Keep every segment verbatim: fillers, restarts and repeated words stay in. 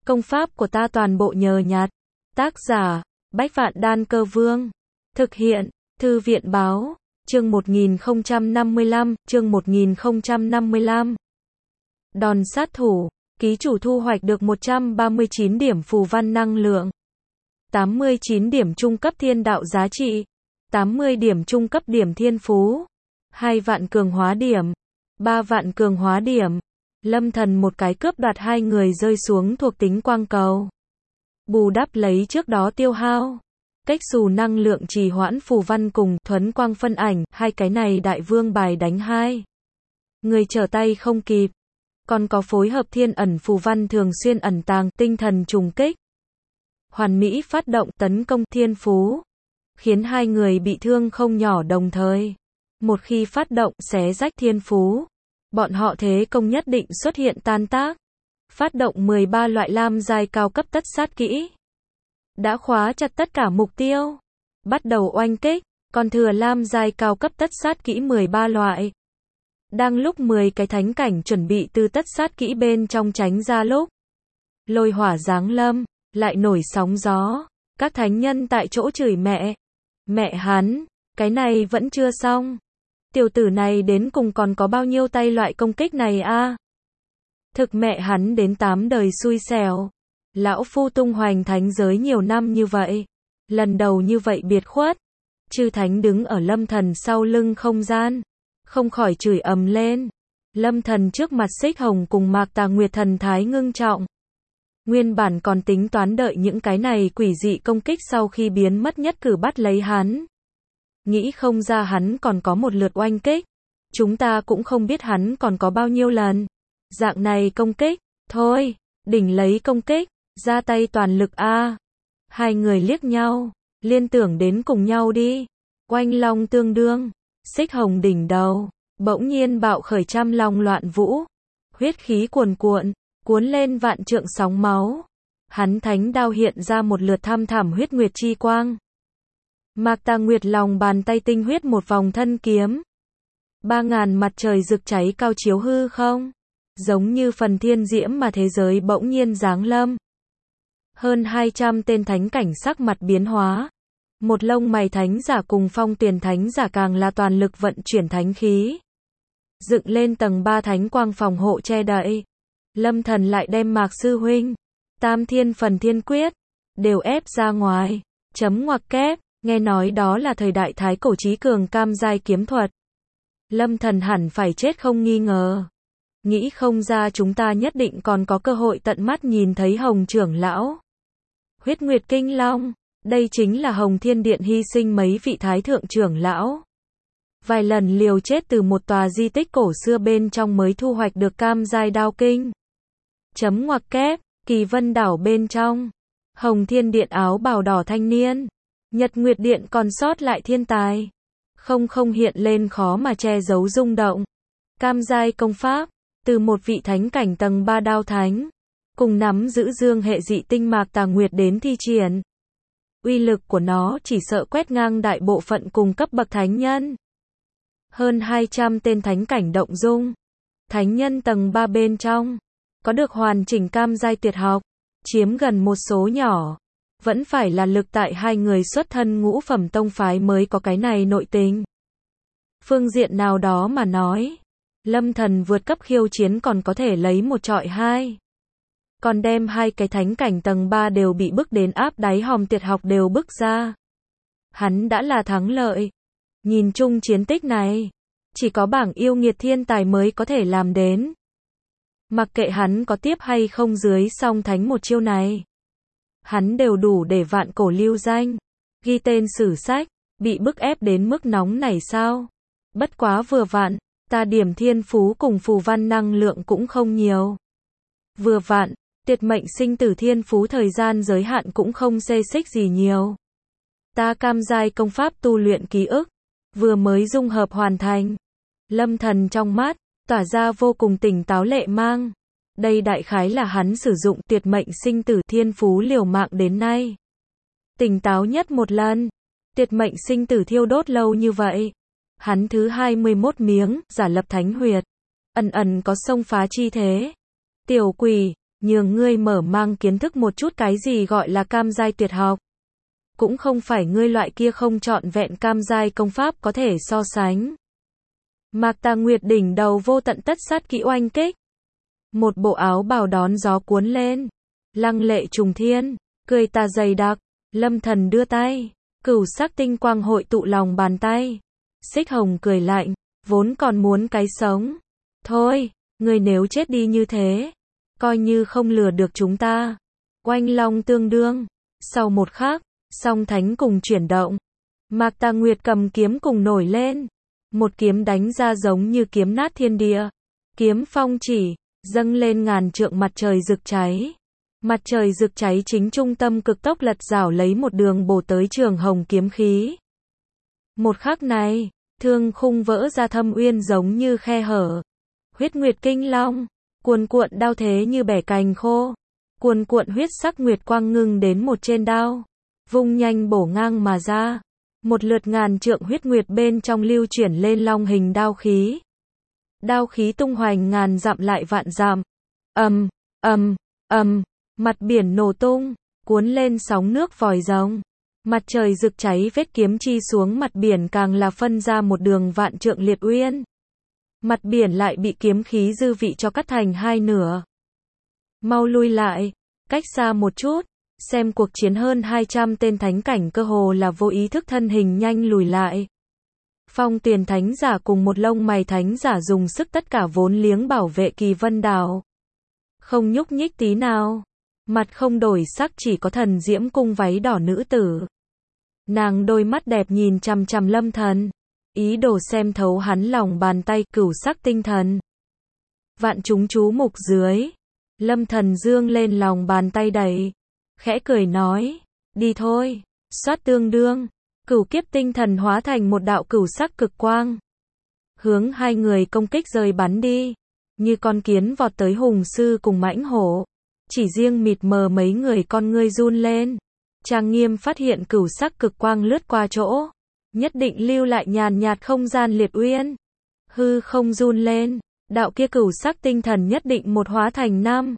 Công pháp của ta toàn bộ nhờ nhặt. Tác giả, Bách Vạn Đan Cơ Vương. Thực hiện, Thư viện Báo. Chương một nghìn không trăm năm mươi lăm, chương một nghìn không trăm năm mươi lăm. Đòn sát thủ, ký chủ thu hoạch được một trăm ba mươi chín điểm phù văn năng lượng, tám mươi chín điểm trung cấp thiên đạo giá trị, tám mươi điểm trung cấp điểm thiên phú, hai vạn cường hóa điểm, ba vạn cường hóa điểm. Lâm Thần một cái cướp đoạt hai người rơi xuống thuộc tính quang cầu. Bù đắp lấy trước đó tiêu hao. Cách xù năng lượng trì hoãn phù văn cùng thuấn quang phân ảnh, hai cái này đại vương bài đánh hai. Người trở tay không kịp. Còn có phối hợp thiên ẩn phù văn thường xuyên ẩn tàng, tinh thần trùng kích. Hoàn mỹ phát động tấn công thiên phú. Khiến hai người bị thương không nhỏ đồng thời. Một khi phát động xé rách thiên phú. Bọn họ thế công nhất định xuất hiện tan tác. Phát động mười ba loại lam giai cao cấp tất sát kỹ. Đã khóa chặt tất cả mục tiêu. Bắt đầu oanh kích, còn thừa lam giai cao cấp tất sát kỹ mười ba loại. Đang lúc mười cái thánh cảnh chuẩn bị từ tất sát kỹ bên trong tránh ra lúc. Lôi hỏa giáng lâm, lại nổi sóng gió. Các thánh nhân tại chỗ chửi mẹ. Mẹ hắn, cái này vẫn chưa xong. Tiểu tử này đến cùng còn có bao nhiêu tay loại công kích này a? Thực mẹ hắn đến tám đời xui xẻo. Lão phu tung hoành thánh giới nhiều năm như vậy. Lần đầu như vậy biệt khuất. Chư thánh đứng ở Lâm Thần sau lưng không gian. Không khỏi chửi ầm lên. Lâm Thần trước mặt Xích Hồng cùng Mạc Tà Nguyệt thần thái ngưng trọng. Nguyên bản còn tính toán đợi những cái này quỷ dị công kích sau khi biến mất nhất cử bắt lấy hắn. Nghĩ không ra hắn còn có một lượt oanh kích. Chúng ta cũng không biết hắn còn có bao nhiêu lần. Dạng này công kích, thôi, đỉnh lấy công kích, ra tay toàn lực a. Hai người liếc nhau, liên tưởng đến cùng nhau đi. Oanh long tương đương, Xích Hồng đỉnh đầu, bỗng nhiên bạo khởi trăm long loạn vũ. Huyết khí cuồn cuộn, cuốn lên vạn trượng sóng máu. Hắn thánh đao hiện ra một lượt thăm thẳm huyết nguyệt chi quang. Mạc Tà Nguyệt lòng bàn tay tinh huyết một vòng thân kiếm. Ba ngàn mặt trời rực cháy cao chiếu hư không. Giống như phần thiên diễm mà thế giới bỗng nhiên giáng lâm. Hơn hai trăm tên thánh cảnh sắc mặt biến hóa. Một lông mày thánh giả cùng phong tuyền thánh giả càng là toàn lực vận chuyển thánh khí. Dựng lên tầng ba thánh quang phòng hộ che đậy. Lâm Thần lại đem Mạc Sư Huynh, Tam Thiên Phần Thiên Quyết, đều ép ra ngoài. Chấm ngoặc kép, nghe nói đó là thời đại thái cổ chí cường cam giai kiếm thuật. Lâm Thần hẳn phải chết không nghi ngờ. Nghĩ không ra chúng ta nhất định còn có cơ hội tận mắt nhìn thấy Hồng trưởng lão. Huyết Nguyệt Kinh Long, đây chính là Hồng Thiên Điện hy sinh mấy vị thái thượng trưởng lão. Vài lần liều chết từ một tòa di tích cổ xưa bên trong mới thu hoạch được cam giai đao kinh. Chấm ngoặc kép, Kỳ Vân đảo bên trong. Hồng Thiên Điện áo bào đỏ thanh niên. Nhật Nguyệt Điện còn sót lại thiên tài. Không không hiện lên khó mà che giấu rung động. Cam giai công pháp, từ một vị thánh cảnh tầng ba đao thánh. Cùng nắm giữ dương hệ dị tinh Mạc Tà Nguyệt đến thi triển. Uy lực của nó chỉ sợ quét ngang đại bộ phận cùng cấp bậc thánh nhân. Hơn hai trăm tên thánh cảnh động dung. Thánh nhân tầng ba bên trong. Có được hoàn chỉnh cam giai tuyệt học. Chiếm gần một số nhỏ. Vẫn phải là lực tại hai người xuất thân ngũ phẩm tông phái mới có cái này nội tình. Phương diện nào đó mà nói. Lâm Thần vượt cấp khiêu chiến còn có thể lấy một trọi hai. Còn đem hai cái thánh cảnh tầng ba đều bị bức đến áp đáy hòm tuyệt học đều bức ra. Hắn đã là thắng lợi. Nhìn chung chiến tích này. Chỉ có bảng yêu nghiệt thiên tài mới có thể làm đến. Mặc kệ hắn có tiếp hay không dưới song thánh một chiêu này. Hắn đều đủ để vạn cổ lưu danh. Ghi tên sử sách. Bị bức ép đến mức nóng này sao? Bất quá vừa vặn. Ta điểm thiên phú cùng phù văn năng lượng cũng không nhiều. Vừa vặn. Tuyệt mệnh sinh tử thiên phú thời gian giới hạn cũng không xê xích gì nhiều. Ta cam giai công pháp tu luyện ký ức. Vừa mới dung hợp hoàn thành. Lâm Thần trong mắt. Tỏa ra vô cùng tỉnh táo lệ mang. Đây đại khái là hắn sử dụng tuyệt mệnh sinh tử thiên phú liều mạng đến nay. Tỉnh táo nhất một lần. Tuyệt mệnh sinh tử thiêu đốt lâu như vậy. Hắn thứ hai mươi mốt miếng, giả lập thánh huyệt. Ẩn ẩn có xông phá chi thế. Tiểu quỷ, nhường ngươi mở mang kiến thức một chút cái gì gọi là cam giai tuyệt học. Cũng không phải ngươi loại kia không trọn vẹn cam giai công pháp có thể so sánh. Mạc Tà Nguyệt đỉnh đầu vô tận tất sát kỹ oanh kích. Một bộ áo bào đón gió cuốn lên. Lăng lệ trùng thiên, cười tà dày đặc. Lâm Thần đưa tay, cửu sắc tinh quang hội tụ lòng bàn tay. Xích Hồng cười lạnh, vốn còn muốn cái sống. Thôi, ngươi nếu chết đi như thế, coi như không lừa được chúng ta. Oanh long tương đương. Sau một khắc, song thánh cùng chuyển động. Mạc Tà Nguyệt cầm kiếm cùng nổi lên. Một kiếm đánh ra giống như kiếm nát thiên địa. Kiếm phong chỉ, dâng lên ngàn trượng mặt trời rực cháy. Mặt trời rực cháy chính trung tâm cực tốc lật rảo lấy một đường bổ tới Trường Hồng kiếm khí. Một khắc này, thương khung vỡ ra thâm uyên giống như khe hở. Huyết nguyệt kinh long, cuồn cuộn đao thế như bẻ cành khô. Cuồn cuộn huyết sắc nguyệt quang ngưng đến một trên đao. Vung nhanh bổ ngang mà ra. Một lượt ngàn trượng huyết nguyệt bên trong lưu chuyển lên long hình đao khí. Đao khí tung hoành ngàn dặm lại vạn dặm. Ầm, ầm, ầm, mặt biển nổ tung, cuốn lên sóng nước vòi rồng. Mặt trời rực cháy vết kiếm chi xuống mặt biển càng là phân ra một đường vạn trượng liệt uyên. Mặt biển lại bị kiếm khí dư vị cho cắt thành hai nửa. Mau lui lại, cách xa một chút. Xem cuộc chiến hơn hai trăm tên thánh cảnh cơ hồ là vô ý thức thân hình nhanh lùi lại. Phong Tiền thánh giả cùng một lông mày thánh giả dùng sức tất cả vốn liếng bảo vệ Kỳ Vân Đảo. Không nhúc nhích tí nào. Mặt không đổi sắc, chỉ có Thần Diễm cung váy đỏ nữ tử. Nàng đôi mắt đẹp nhìn chằm chằm Lâm Thần. Ý đồ xem thấu hắn lòng bàn tay cửu sắc tinh thần. Vạn chúng chú mục dưới. Lâm Thần dương lên lòng bàn tay đẩy. Khẽ cười nói, đi thôi, xoát tương đương, cửu kiếp tinh thần hóa thành một đạo cửu sắc cực quang. Hướng hai người công kích rơi bắn đi, như con kiến vọt tới hùng sư cùng mãnh hổ. Chỉ riêng mịt mờ mấy người con ngươi run lên. Trang Nghiêm phát hiện cửu sắc cực quang lướt qua chỗ. Nhất định lưu lại nhàn nhạt không gian liệt uyên. Hư không run lên, đạo kia cửu sắc tinh thần nhất định một hóa thành năm.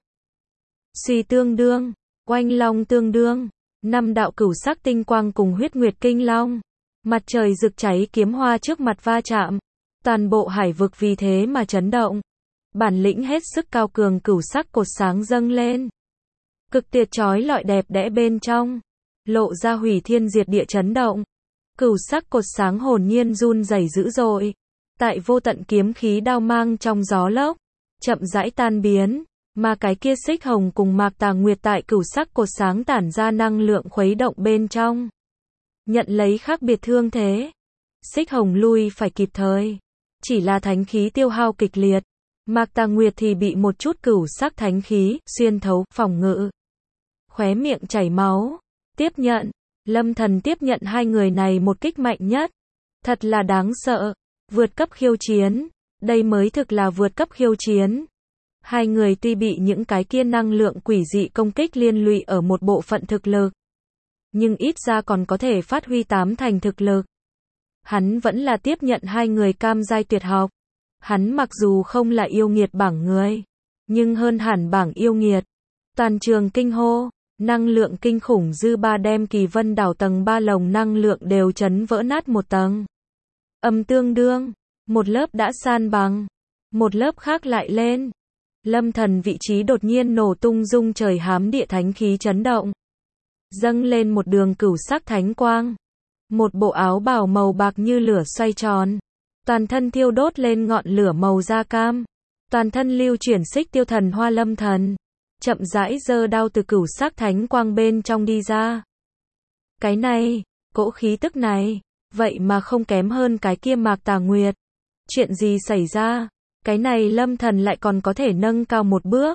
Suy tương đương. Oanh long tương đương, năm đạo cửu sắc tinh quang cùng huyết nguyệt kinh long. Mặt trời rực cháy kiếm hoa trước mặt va chạm. Toàn bộ hải vực vì thế mà chấn động. Bản lĩnh hết sức cao cường cửu sắc cột sáng dâng lên. Cực tiệt chói lọi đẹp đẽ bên trong. Lộ ra hủy thiên diệt địa chấn động. Cửu sắc cột sáng hồn nhiên run rẩy dữ dội. Tại vô tận kiếm khí đao mang trong gió lốc. Chậm rãi tan biến. Mà cái kia Xích Hồng cùng Mạc Tà Nguyệt tại cửu sắc cột sáng tản ra năng lượng khuấy động bên trong. Nhận lấy khác biệt thương thế. Xích Hồng lui phải kịp thời. Chỉ là thánh khí tiêu hao kịch liệt. Mạc Tà Nguyệt thì bị một chút cửu sắc thánh khí, xuyên thấu, phòng ngự. Khóe miệng chảy máu. Tiếp nhận. Lâm Thần tiếp nhận hai người này một kích mạnh nhất. Thật là đáng sợ. Vượt cấp khiêu chiến. Đây mới thực là vượt cấp khiêu chiến. Hai người tuy bị những cái kia năng lượng quỷ dị công kích liên lụy ở một bộ phận thực lực, nhưng ít ra còn có thể phát huy tám thành thực lực. Hắn vẫn là tiếp nhận hai người cam giai tuyệt học. Hắn mặc dù không là yêu nghiệt bảng người, nhưng hơn hẳn bảng yêu nghiệt. Toàn trường kinh hô, năng lượng kinh khủng dư ba đem Kỳ Vân Đảo tầng ba lồng năng lượng đều chấn vỡ nát một tầng. Âm tương đương, một lớp đã san bằng, một lớp khác lại lên. Lâm Thần vị trí đột nhiên nổ tung rung trời hám địa thánh khí chấn động. Dâng lên một đường cửu sắc thánh quang. Một bộ áo bào màu bạc như lửa xoay tròn. Toàn thân thiêu đốt lên ngọn lửa màu da cam. Toàn thân lưu chuyển xích tiêu thần hoa Lâm Thần. Chậm rãi giơ đao từ cửu sắc thánh quang bên trong đi ra. Cái này, cỗ khí tức này, vậy mà không kém hơn cái kia Mạc Tà Nguyệt. Chuyện gì xảy ra? Cái này Lâm Thần lại còn có thể nâng cao một bước.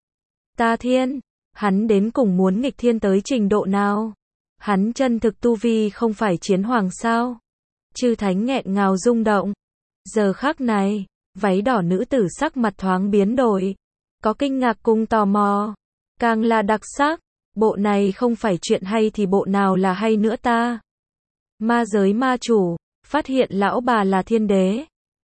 Ta thiên, hắn đến cùng muốn nghịch thiên tới trình độ nào? Hắn chân thực tu vi không phải chiến hoàng sao? Chư thánh nghẹn ngào rung động. Giờ khắc này, váy đỏ nữ tử sắc mặt thoáng biến đổi. Có kinh ngạc cùng tò mò. Càng là đặc sắc. Bộ này không phải chuyện hay thì bộ nào là hay nữa ta? Ma giới ma chủ, phát hiện lão bà là thiên đế.